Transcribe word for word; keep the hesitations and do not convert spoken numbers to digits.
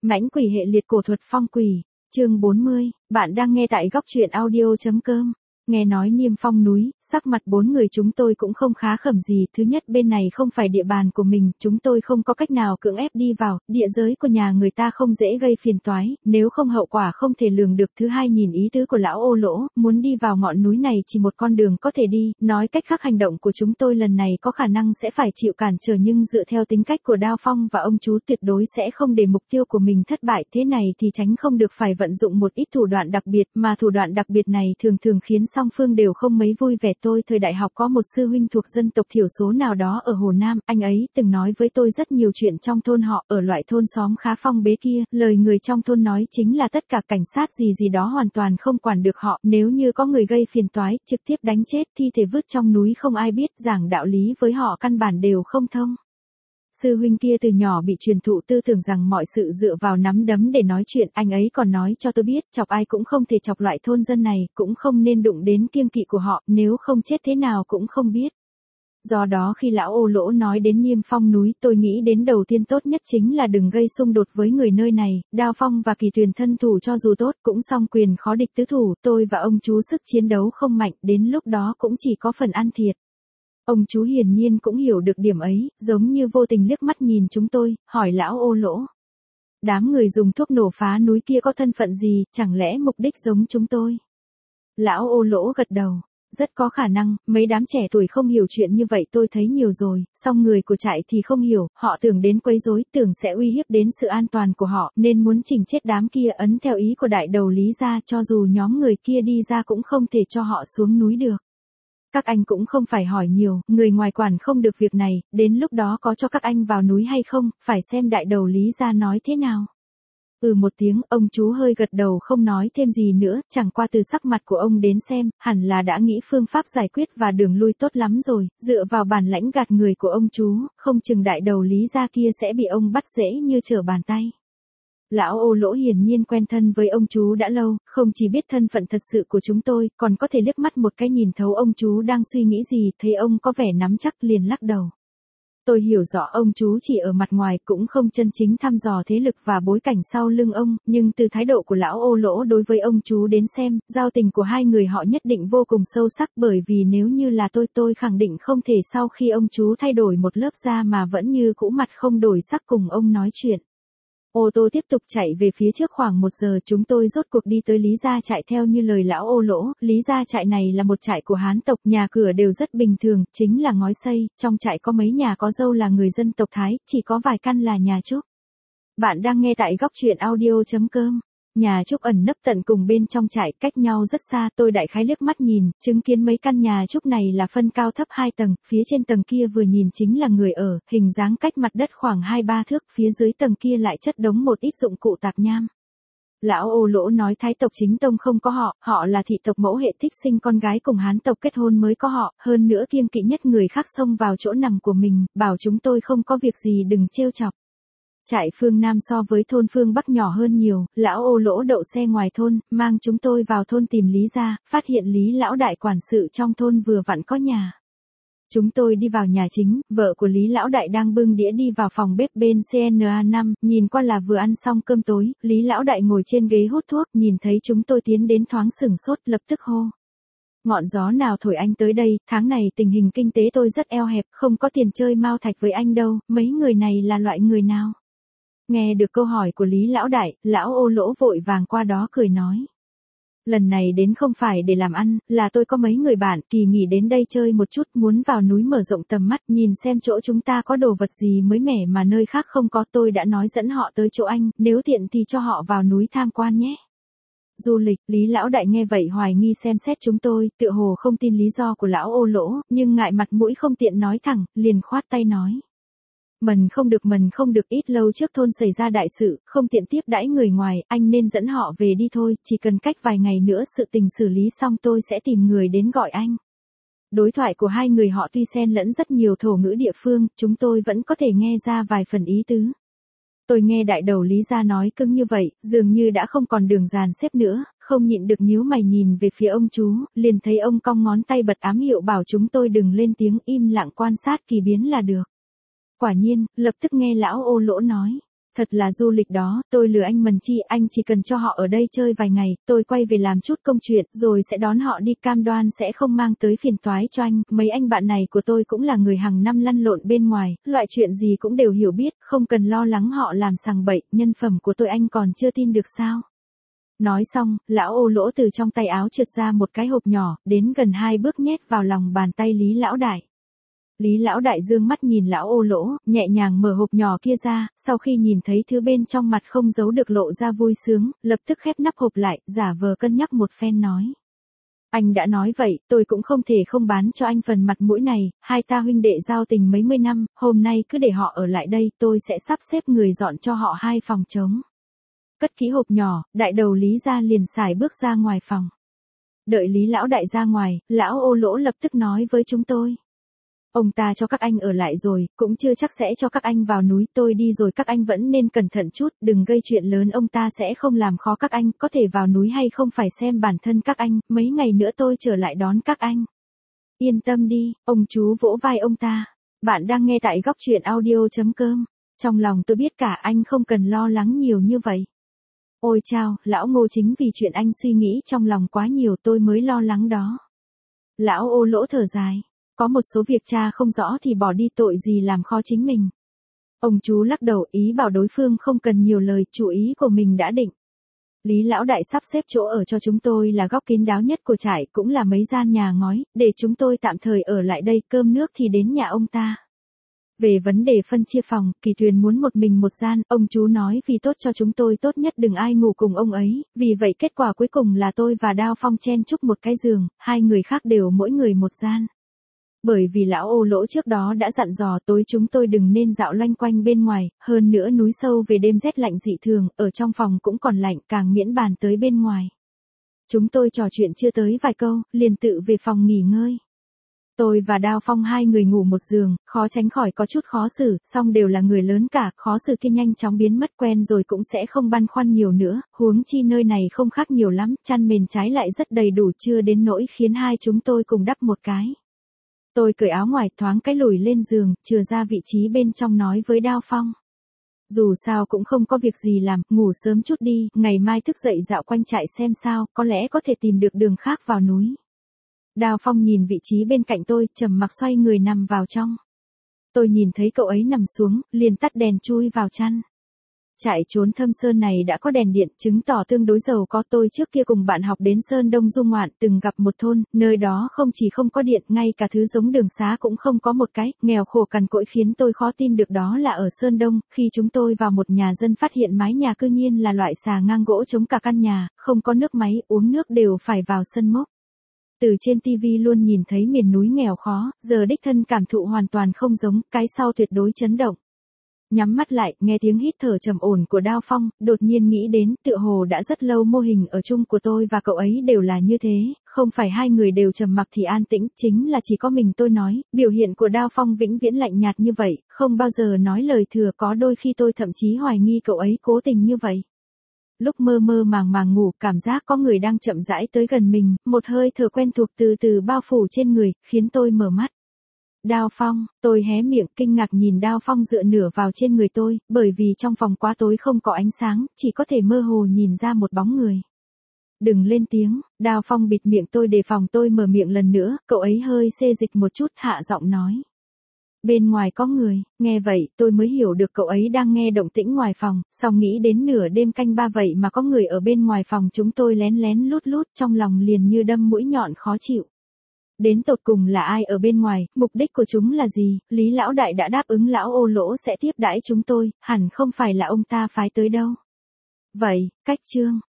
Mãnh quỷ hệ liệt cổ thuật phong quỷ, chương bốn mươi, bạn đang nghe tại góc truyện audio.com. Nghe nói Niêm Phong núi, sắc mặt bốn người chúng tôi cũng không khá khẩm gì. Thứ nhất, bên này không phải địa bàn của mình, chúng tôi không có cách nào cưỡng ép đi vào, địa giới của nhà người ta không dễ gây phiền toái, nếu không hậu quả không thể lường được. Thứ hai, nhìn ý tứ của lão Ô Lỗ, muốn đi vào ngọn núi này chỉ một con đường có thể đi, nói cách khác hành động của chúng tôi lần này có khả năng sẽ phải chịu cản trở, nhưng dựa theo tính cách của Đao Phong và ông chú tuyệt đối sẽ không để mục tiêu của mình thất bại. Thế này thì tránh không được phải vận dụng một ít thủ đoạn đặc biệt, mà thủ đoạn đặc biệt này thường thường khiến song phương đều không mấy vui vẻ. Tôi thời đại học có một sư huynh thuộc dân tộc thiểu số nào đó ở Hồ Nam, anh ấy từng nói với tôi rất nhiều chuyện trong thôn họ, ở loại thôn xóm khá phong bế kia, lời người trong thôn nói chính là tất cả cảnh sát gì gì đó hoàn toàn không quản được họ, nếu như có người gây phiền toái, trực tiếp đánh chết, thi thể vứt trong núi không ai biết, giảng đạo lý với họ căn bản đều không thông. Sư huynh kia từ nhỏ bị truyền thụ tư tưởng rằng mọi sự dựa vào nắm đấm để nói chuyện, anh ấy còn nói cho tôi biết, chọc ai cũng không thể chọc loại thôn dân này, cũng không nên đụng đến kiêng kỵ của họ, nếu không chết thế nào cũng không biết. Do đó khi lão Ô Lỗ nói đến Niêm Phong núi, tôi nghĩ đến đầu tiên tốt nhất chính là đừng gây xung đột với người nơi này. Đao Phong và Kỳ Tuyền thân thủ cho dù tốt cũng song quyền khó địch tứ thủ, tôi và ông chú sức chiến đấu không mạnh, đến lúc đó cũng chỉ có phần ăn thiệt. Ông chú hiển nhiên cũng hiểu được điểm ấy, giống như vô tình liếc mắt nhìn chúng tôi, hỏi lão Ô Lỗ. Đám người dùng thuốc nổ phá núi kia có thân phận gì, chẳng lẽ mục đích giống chúng tôi? Lão Ô Lỗ gật đầu. Rất có khả năng, mấy đám trẻ tuổi không hiểu chuyện như vậy tôi thấy nhiều rồi, song người của trại thì không hiểu, họ tưởng đến quấy rối, tưởng sẽ uy hiếp đến sự an toàn của họ, nên muốn chỉnh chết đám kia ấn theo ý của đại đầu Lý gia, cho dù nhóm người kia đi ra cũng không thể cho họ xuống núi được. Các anh cũng không phải hỏi nhiều, người ngoài quản không được việc này, đến lúc đó có cho các anh vào núi hay không, phải xem đại đầu Lý gia nói thế nào. Ừ một tiếng, ông chú hơi gật đầu không nói thêm gì nữa, chẳng qua từ sắc mặt của ông đến xem, hẳn là đã nghĩ phương pháp giải quyết và đường lui tốt lắm rồi, dựa vào bản lãnh gạt người của ông chú, không chừng đại đầu Lý gia kia sẽ bị ông bắt dễ như trở bàn tay. Lão Ô Lỗ hiển nhiên quen thân với ông chú đã lâu, không chỉ biết thân phận thật sự của chúng tôi, còn có thể liếc mắt một cái nhìn thấu ông chú đang suy nghĩ gì, thấy ông có vẻ nắm chắc liền lắc đầu. Tôi hiểu rõ ông chú chỉ ở mặt ngoài cũng không chân chính thăm dò thế lực và bối cảnh sau lưng ông, nhưng từ thái độ của lão Ô Lỗ đối với ông chú đến xem, giao tình của hai người họ nhất định vô cùng sâu sắc, bởi vì nếu như là tôi tôi khẳng định không thể sau khi ông chú thay đổi một lớp da mà vẫn như cũ mặt không đổi sắc cùng ông nói chuyện. Ô tô tiếp tục chạy về phía trước khoảng một giờ, chúng tôi rốt cuộc đi tới Lý gia trại theo như lời lão Ô Lỗ. Lý gia trại này là một trại của Hán tộc, nhà cửa đều rất bình thường, chính là ngói xây, trong trại có mấy nhà có dâu là người dân tộc Thái, chỉ có vài căn là nhà trúc. Bạn đang nghe tại góc truyện audio.com. Nhà trúc ẩn nấp tận cùng bên trong trại, cách nhau rất xa, tôi đại khái liếc mắt nhìn, chứng kiến mấy căn nhà trúc này là phân cao thấp hai tầng, phía trên tầng kia vừa nhìn chính là người ở, hình dáng cách mặt đất khoảng hai ba thước, phía dưới tầng kia lại chất đống một ít dụng cụ tạp nham. Lão Ô Lỗ nói Thái tộc chính tông không có họ, họ là thị tộc mẫu hệ thích sinh con gái cùng Hán tộc kết hôn mới có họ, hơn nữa kiêng kỵ nhất người khác xông vào chỗ nằm của mình, bảo chúng tôi không có việc gì đừng trêu chọc. Trại phương Nam so với thôn phương Bắc nhỏ hơn nhiều, lão Ô Lỗ đậu xe ngoài thôn, mang chúng tôi vào thôn tìm Lý gia, phát hiện Lý lão đại quản sự trong thôn vừa vặn có nhà. Chúng tôi đi vào nhà chính, vợ của Lý lão đại đang bưng đĩa đi vào phòng bếp bên C N A năm, nhìn qua là vừa ăn xong cơm tối, Lý lão đại ngồi trên ghế hút thuốc, nhìn thấy chúng tôi tiến đến thoáng sửng sốt, lập tức hô. Ngọn gió nào thổi anh tới đây, tháng này tình hình kinh tế tôi rất eo hẹp, không có tiền chơi mao thạch với anh đâu, mấy người này là loại người nào? Nghe được câu hỏi của Lý lão đại, lão Ô Lỗ vội vàng qua đó cười nói. Lần này đến không phải để làm ăn, là tôi có mấy người bạn kỳ nghỉ đến đây chơi một chút, muốn vào núi mở rộng tầm mắt, nhìn xem chỗ chúng ta có đồ vật gì mới mẻ mà nơi khác không có, tôi đã nói dẫn họ tới chỗ anh, nếu tiện thì cho họ vào núi tham quan nhé. Du lịch, Lý lão đại nghe vậy hoài nghi xem xét chúng tôi, tựa hồ không tin lý do của lão Ô Lỗ, nhưng ngại mặt mũi không tiện nói thẳng, liền khoát tay nói. Mần không được mần không được, ít lâu trước thôn xảy ra đại sự, không tiện tiếp đãi người ngoài, anh nên dẫn họ về đi thôi, chỉ cần cách vài ngày nữa sự tình xử lý xong tôi sẽ tìm người đến gọi anh. Đối thoại của hai người họ tuy xen lẫn rất nhiều thổ ngữ địa phương, chúng tôi vẫn có thể nghe ra vài phần ý tứ. Tôi nghe đại đầu Lý gia nói cứng như vậy, dường như đã không còn đường dàn xếp nữa, không nhịn được nhíu mày nhìn về phía ông chú, liền thấy ông cong ngón tay bật ám hiệu bảo chúng tôi đừng lên tiếng, im lặng quan sát kỳ biến là được. Quả nhiên, lập tức nghe lão Ô Lỗ nói. Thật là du lịch đó, tôi lừa anh Mần Chi, anh chỉ cần cho họ ở đây chơi vài ngày, tôi quay về làm chút công chuyện, rồi sẽ đón họ đi, cam đoan sẽ không mang tới phiền toái cho anh. Mấy anh bạn này của tôi cũng là người hàng năm lăn lộn bên ngoài, loại chuyện gì cũng đều hiểu biết, không cần lo lắng họ làm sằng bậy, nhân phẩm của tôi anh còn chưa tin được sao. Nói xong, lão Ô Lỗ từ trong tay áo trượt ra một cái hộp nhỏ, đến gần hai bước nhét vào lòng bàn tay Lý Lão Đại. Lý Lão Đại dương mắt nhìn lão Ô Lỗ, nhẹ nhàng mở hộp nhỏ kia ra, sau khi nhìn thấy thứ bên trong mặt không giấu được lộ ra vui sướng, lập tức khép nắp hộp lại, giả vờ cân nhắc một phen nói. Anh đã nói vậy, tôi cũng không thể không bán cho anh phần mặt mũi này, hai ta huynh đệ giao tình mấy mươi năm, hôm nay cứ để họ ở lại đây, tôi sẽ sắp xếp người dọn cho họ hai phòng trống. Cất kỹ hộp nhỏ, đại đầu Lý ra liền xài bước ra ngoài phòng. Đợi Lý Lão Đại ra ngoài, lão Ô Lỗ lập tức nói với chúng tôi. Ông ta cho các anh ở lại rồi, cũng chưa chắc sẽ cho các anh vào núi, tôi đi rồi các anh vẫn nên cẩn thận chút, đừng gây chuyện lớn, ông ta sẽ không làm khó các anh, có thể vào núi hay không phải xem bản thân các anh, mấy ngày nữa tôi trở lại đón các anh. Yên tâm đi, ông chú vỗ vai ông ta. Bạn đang nghe tại góc truyện audio chấm com. Trong lòng tôi biết cả, anh không cần lo lắng nhiều như vậy. Ôi chao, lão Ngô, chính vì chuyện anh suy nghĩ trong lòng quá nhiều tôi mới lo lắng đó. Lão Ô Lỗ thở dài. Có một số việc cha không rõ thì bỏ đi, tội gì làm khó chính mình. Ông chú lắc đầu, ý bảo đối phương không cần nhiều lời, chủ ý của mình đã định. Lý Lão Đại sắp xếp chỗ ở cho chúng tôi là góc kín đáo nhất của trại, cũng là mấy gian nhà ngói, để chúng tôi tạm thời ở lại đây, cơm nước thì đến nhà ông ta. Về vấn đề phân chia phòng, Kỳ Tuyền muốn một mình một gian, ông chú nói vì tốt cho chúng tôi tốt nhất đừng ai ngủ cùng ông ấy, vì vậy kết quả cuối cùng là tôi và Đao Phong chen chúc một cái giường, hai người khác đều mỗi người một gian. Bởi vì lão Ô Lỗ trước đó đã dặn dò tối chúng tôi đừng nên dạo loanh quanh bên ngoài, hơn nữa núi sâu về đêm rét lạnh dị thường, ở trong phòng cũng còn lạnh, càng miễn bàn tới bên ngoài. Chúng tôi trò chuyện chưa tới vài câu, liền tự về phòng nghỉ ngơi. Tôi và Đao Phong hai người ngủ một giường, khó tránh khỏi có chút khó xử, song đều là người lớn cả, khó xử kia nhanh chóng biến mất, quen rồi cũng sẽ không băn khoăn nhiều nữa, huống chi nơi này không khác nhiều lắm, chăn mền trái lại rất đầy đủ, chưa đến nỗi khiến hai chúng tôi cùng đắp một cái. Tôi cởi áo ngoài, thoáng cái lùi lên giường, chừa ra vị trí bên trong nói với Đao Phong. Dù sao cũng không có việc gì làm, ngủ sớm chút đi, ngày mai thức dậy dạo quanh trại xem sao, có lẽ có thể tìm được đường khác vào núi. Đao Phong nhìn vị trí bên cạnh tôi, trầm mặc xoay người nằm vào trong. Tôi nhìn thấy cậu ấy nằm xuống, liền tắt đèn chui vào chăn. Trại trốn Thâm Sơn này đã có đèn điện, chứng tỏ tương đối giàu có. Tôi trước kia cùng bạn học đến Sơn Đông du ngoạn, từng gặp một thôn, nơi đó không chỉ không có điện, ngay cả thứ giống đường xá cũng không có một cái, nghèo khổ cằn cỗi khiến tôi khó tin được đó là ở Sơn Đông. Khi chúng tôi vào một nhà dân phát hiện mái nhà cư nhiên là loại xà ngang gỗ chống cả căn nhà, không có nước máy, uống nước đều phải vào sân mốc. Từ trên tivi luôn nhìn thấy miền núi nghèo khó, giờ đích thân cảm thụ hoàn toàn không giống, cái sau tuyệt đối chấn động. Nhắm mắt lại, nghe tiếng hít thở trầm ổn của Đao Phong, đột nhiên nghĩ đến, tựa hồ đã rất lâu mô hình ở chung của tôi và cậu ấy đều là như thế, không phải hai người đều trầm mặc thì an tĩnh, chính là chỉ có mình tôi nói, biểu hiện của Đao Phong vĩnh viễn lạnh nhạt như vậy, không bao giờ nói lời thừa, có đôi khi tôi thậm chí hoài nghi cậu ấy cố tình như vậy. Lúc mơ mơ màng màng ngủ, cảm giác có người đang chậm rãi tới gần mình, một hơi thở quen thuộc từ từ bao phủ trên người, khiến tôi mở mắt. Đao Phong, tôi hé miệng kinh ngạc nhìn Đao Phong dựa nửa vào trên người tôi, bởi vì trong phòng quá tối không có ánh sáng, chỉ có thể mơ hồ nhìn ra một bóng người. Đừng lên tiếng, Đao Phong bịt miệng tôi đề phòng tôi mở miệng lần nữa, cậu ấy hơi xê dịch một chút, hạ giọng nói. Bên ngoài có người, nghe vậy tôi mới hiểu được cậu ấy đang nghe động tĩnh ngoài phòng, xong nghĩ đến nửa đêm canh ba vậy mà có người ở bên ngoài phòng chúng tôi lén lén lút lút, trong lòng liền như đâm mũi nhọn khó chịu. Đến tột cùng là ai ở bên ngoài, mục đích của chúng là gì, Lý Lão Đại đã đáp ứng lão Ô Lỗ sẽ tiếp đãi chúng tôi, hẳn không phải là ông ta phái tới đâu. Vậy, cách chương.